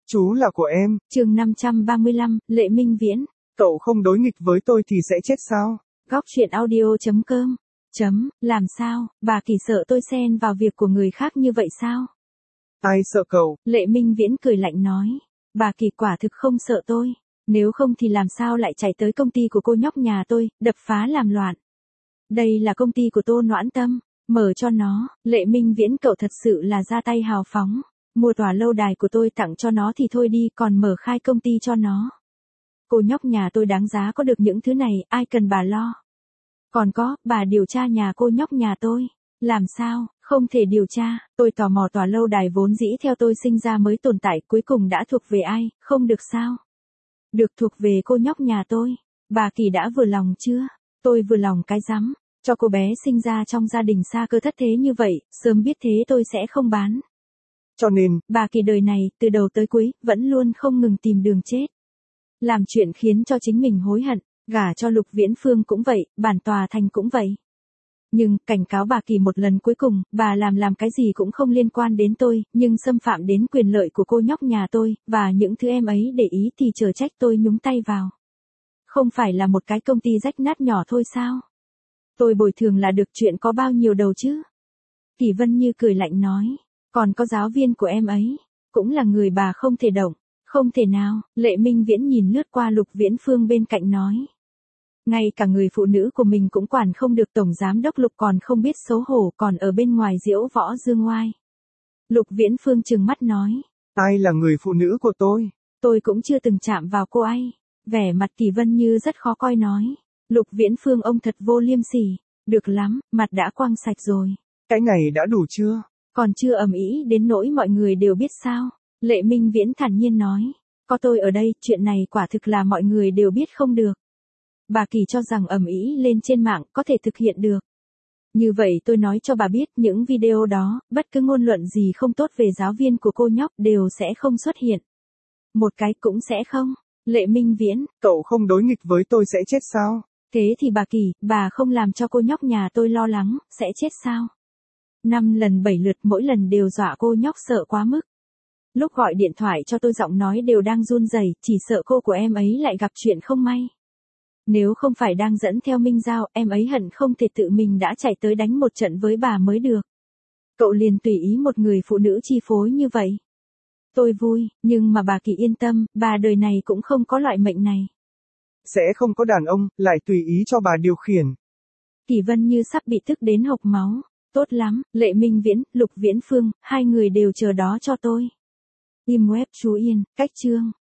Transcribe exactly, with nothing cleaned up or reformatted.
Chú là của em. Chương năm trăm ba mươi lăm, Lệ Minh Viễn. Cậu không đối nghịch với tôi thì sẽ chết sao? Góc truyện audio chấm com. Chấm, làm sao, bà Kỳ sợ tôi xen vào việc của người khác như vậy sao? Ai sợ cậu? Lệ Minh Viễn cười lạnh nói. Bà Kỳ quả thực không sợ tôi. Nếu không thì làm sao lại chạy tới công ty của cô nhóc nhà tôi, đập phá làm loạn. Đây là công ty của Tô Noãn Tâm, mở cho nó. Lệ Minh Viễn cậu thật sự là ra tay hào phóng. Mua tòa lâu đài của tôi tặng cho nó thì thôi đi, còn mở khai công ty cho nó. Cô nhóc nhà tôi đáng giá có được những thứ này, ai cần bà lo. Còn có, bà điều tra nhà cô nhóc nhà tôi. Làm sao, không thể điều tra, tôi tò mò tòa lâu đài vốn dĩ theo tôi sinh ra mới tồn tại cuối cùng đã thuộc về ai, không được sao? Được thuộc về cô nhóc nhà tôi. Bà Kỳ đã vừa lòng chưa? Tôi vừa lòng cái rắm, cho cô bé sinh ra trong gia đình xa cơ thất thế như vậy, sớm biết thế tôi sẽ không bán. Cho nên, bà Kỳ đời này, từ đầu tới cuối, vẫn luôn không ngừng tìm đường chết. Làm chuyện khiến cho chính mình hối hận, gả cho Lục Viễn Phương cũng vậy, bản tòa thành cũng vậy. Nhưng, cảnh cáo bà Kỳ một lần cuối cùng, bà làm làm cái gì cũng không liên quan đến tôi, nhưng xâm phạm đến quyền lợi của cô nhóc nhà tôi, và những thứ em ấy để ý thì chớ trách tôi nhúng tay vào. Không phải là một cái công ty rách nát nhỏ thôi sao? Tôi bồi thường là được, chuyện có bao nhiêu đầu chứ? Kỳ Vân Như cười lạnh nói, còn có giáo viên của em ấy, cũng là người bà không thể động. Không thể nào, Lệ Minh Viễn nhìn lướt qua Lục Viễn Phương bên cạnh nói. Ngay cả người phụ nữ của mình cũng quản không được, tổng giám đốc Lục còn không biết xấu hổ, còn ở bên ngoài diễu võ dương ngoai. Lục Viễn Phương trừng mắt nói. Ai là người phụ nữ của tôi? Tôi cũng chưa từng chạm vào cô ấy. Vẻ mặt Kỳ Vân Như rất khó coi nói. Lục Viễn Phương ông thật vô liêm sỉ. Được lắm, mặt đã quăng sạch rồi. Cái này đã đủ chưa? Còn chưa ầm ĩ đến nỗi mọi người đều biết sao? Lệ Minh Viễn thản nhiên nói. Có tôi ở đây, chuyện này quả thực là mọi người đều biết không được. Bà Kỳ cho rằng ầm ĩ lên trên mạng có thể thực hiện được. Như vậy tôi nói cho bà biết, những video đó, bất cứ ngôn luận gì không tốt về giáo viên của cô nhóc đều sẽ không xuất hiện. Một cái cũng sẽ không. Lệ Minh Viễn, cậu không đối nghịch với tôi sẽ chết sao? Thế thì bà Kỳ, bà không làm cho cô nhóc nhà tôi lo lắng, sẽ chết sao? Năm lần bảy lượt mỗi lần đều dọa cô nhóc sợ quá mức. Lúc gọi điện thoại cho tôi giọng nói đều đang run rẩy, chỉ sợ cô của em ấy lại gặp chuyện không may. Nếu không phải đang dẫn theo Minh Giao, em ấy hận không thể tự mình đã chạy tới đánh một trận với bà mới được. Cậu liền tùy ý một người phụ nữ chi phối như vậy. Tôi vui, nhưng mà bà Kỳ yên tâm, bà đời này cũng không có loại mệnh này. Sẽ không có đàn ông, lại tùy ý cho bà điều khiển. Kỳ Vân Như sắp bị tức đến hộc máu. Tốt lắm, Lệ Minh Viễn, Lục Viễn Phương, hai người đều chờ đó cho tôi. Im web chú Yên, cách chương.